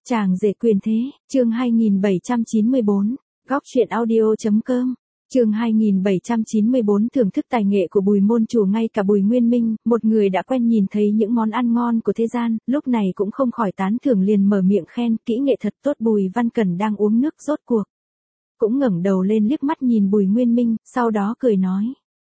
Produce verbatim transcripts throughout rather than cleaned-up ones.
Chàng rể quyền thế, chương hai nghìn bảy trăm chín mươi bốn, góc truyện audio.com, chương hai nghìn bảy trăm chín mươi bốn thưởng thức tài nghệ của Bùi môn chủ. Ngay cả Bùi Nguyên Minh, một người đã quen nhìn thấy những món ăn ngon của thế gian, lúc này cũng không khỏi tán thưởng, liền mở miệng khen, kỹ nghệ thật tốt. Bùi Văn Cẩn đang uống nước rốt cuộc cũng ngẩng đầu lên liếc mắt nhìn Bùi Nguyên Minh, sau đó cười nói.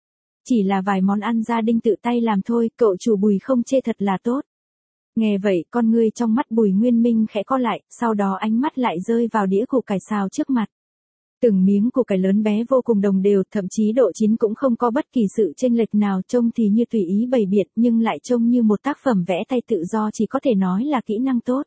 Chỉ là vài món ăn gia đình tự tay làm thôi, cậu chủ Bùi không chê thật là tốt. Nghe vậy, con ngươi trong mắt Bùi Nguyên Minh khẽ co lại, sau đó ánh mắt lại rơi vào đĩa củ cải xào trước mặt. Từng miếng củ cải lớn bé vô cùng đồng đều, thậm chí độ chín cũng không có bất kỳ sự chênh lệch nào, trông thì như tùy ý bày biện nhưng lại trông như một tác phẩm vẽ tay tự do, chỉ có thể nói là kỹ năng tốt.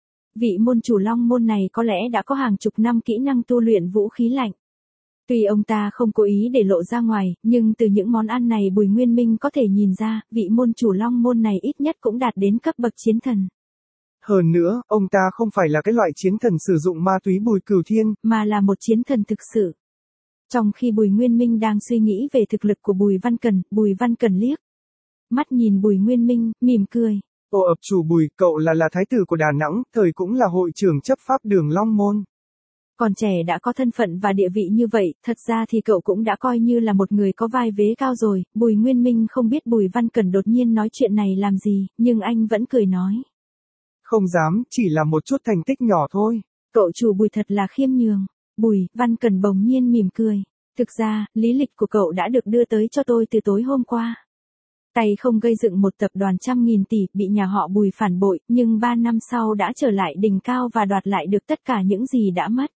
Vị môn chủ Long môn này có lẽ đã có hàng chục năm kỹ năng tu luyện vũ khí lạnh. Tuy ông ta không cố ý để lộ ra ngoài, nhưng từ những món ăn này Bùi Nguyên Minh có thể nhìn ra, vị môn chủ Long môn này ít nhất cũng đạt đến cấp bậc chiến thần. Hơn nữa, ông ta không phải là cái loại chiến thần sử dụng ma túy Bùi Cửu Thiên, mà là một chiến thần thực sự. Trong khi Bùi Nguyên Minh đang suy nghĩ về thực lực của Bùi Văn Cẩn, Bùi Văn Cẩn liếc mắt nhìn Bùi Nguyên Minh, mỉm cười. Ô ập chủ Bùi, cậu là là thái tử của Đà Nẵng, thời cũng là hội trưởng chấp pháp đường Long môn. Còn trẻ đã có thân phận và địa vị như vậy, thật ra thì cậu cũng đã coi như là một người có vai vế cao rồi. Bùi Nguyên Minh không biết Bùi Văn Cẩn đột nhiên nói chuyện này làm gì, nhưng anh vẫn cười nói. Không dám, chỉ là một chút thành tích nhỏ thôi. Cậu chủ Bùi thật là khiêm nhường. Bùi Văn Cẩn bỗng nhiên mỉm cười. Thực ra, lý lịch của cậu đã được đưa tới cho tôi từ tối hôm qua. Tay không gây dựng một tập đoàn trăm nghìn tỷ, bị nhà họ Bùi phản bội, nhưng ba năm sau đã trở lại đỉnh cao và đoạt lại được tất cả những gì đã mất.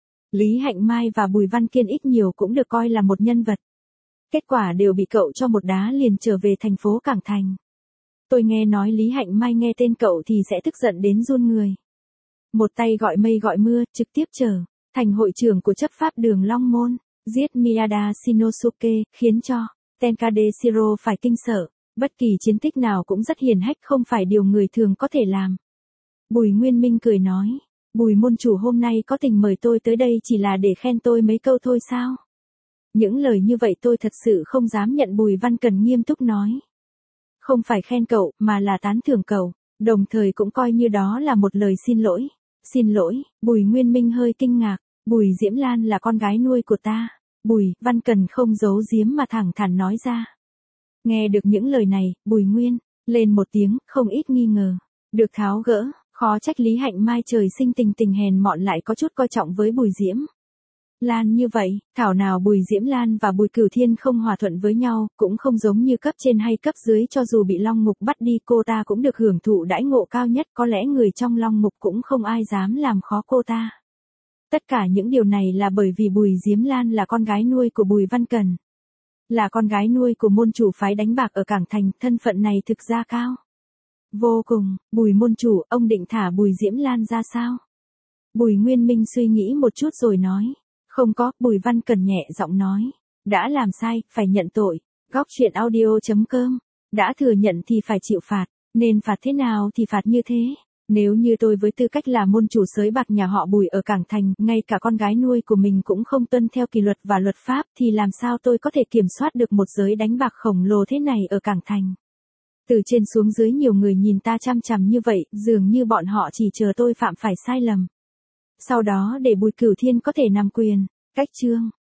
Lý Hạnh Mai và Bùi Văn Kiên ít nhiều cũng được coi là một nhân vật. Kết quả đều bị cậu cho một đá liền trở về thành phố Cảng Thành. Tôi nghe nói Lý Hạnh Mai nghe tên cậu thì sẽ tức giận đến run người. Một tay gọi mây gọi mưa, trực tiếp trở thành hội trưởng của chấp pháp đường Long môn, giết Miyada Shinosuke, khiến cho Tenkade Shiro phải kinh sợ. Bất kỳ chiến tích nào cũng rất hiển hách, không phải điều người thường có thể làm. Bùi Nguyên Minh cười nói. Bùi môn chủ hôm nay có tình mời tôi tới đây chỉ là để khen tôi mấy câu thôi sao? Những lời như vậy tôi thật sự không dám nhận. Bùi Văn Cẩn nghiêm túc nói. Không phải khen cậu, mà là tán thưởng cậu, đồng thời cũng coi như đó là một lời xin lỗi. Xin lỗi, Bùi Nguyên Minh hơi kinh ngạc. Bùi Diễm Lan là con gái nuôi của ta. Bùi Văn Cẩn không giấu giếm mà thẳng thắn nói ra. Nghe được những lời này, Bùi Nguyên lên một tiếng, không ít nghi ngờ. Được tháo gỡ. Khó trách Lý Hạnh Mai trời sinh tình tình hèn mọn lại có chút coi trọng với Bùi Diễm Lan như vậy. Thảo nào Bùi Diễm Lan và Bùi Cửu Thiên không hòa thuận với nhau, cũng không giống như cấp trên hay cấp dưới, cho dù bị Long Ngục bắt đi cô ta cũng được hưởng thụ đãi ngộ cao nhất, có lẽ người trong Long Ngục cũng không ai dám làm khó cô ta. Tất cả những điều này là bởi vì Bùi Diễm Lan là con gái nuôi của Bùi Văn Cẩn, là con gái nuôi của môn chủ phái đánh bạc ở Cảng Thành, thân phận này thực ra cao vô cùng. Bùi môn chủ, ông định thả Bùi Diễm Lan ra sao? Bùi Nguyên Minh suy nghĩ một chút rồi nói. Không có. Bùi Văn Cẩn nhẹ giọng nói. Đã làm sai, phải nhận tội. Góc truyện audio.com. Đã thừa nhận thì phải chịu phạt, nên phạt thế nào thì phạt như thế. Nếu như tôi với tư cách là môn chủ sới bạc nhà họ Bùi ở Cảng Thành, ngay cả con gái nuôi của mình cũng không tuân theo kỷ luật và luật pháp, thì làm sao tôi có thể kiểm soát được một giới đánh bạc khổng lồ thế này ở Cảng Thành? Từ trên xuống dưới nhiều người nhìn ta chăm chằm như vậy, dường như bọn họ chỉ chờ tôi phạm phải sai lầm. Sau đó để Bùi Cửu Thiên có thể nắm quyền. Cách chương.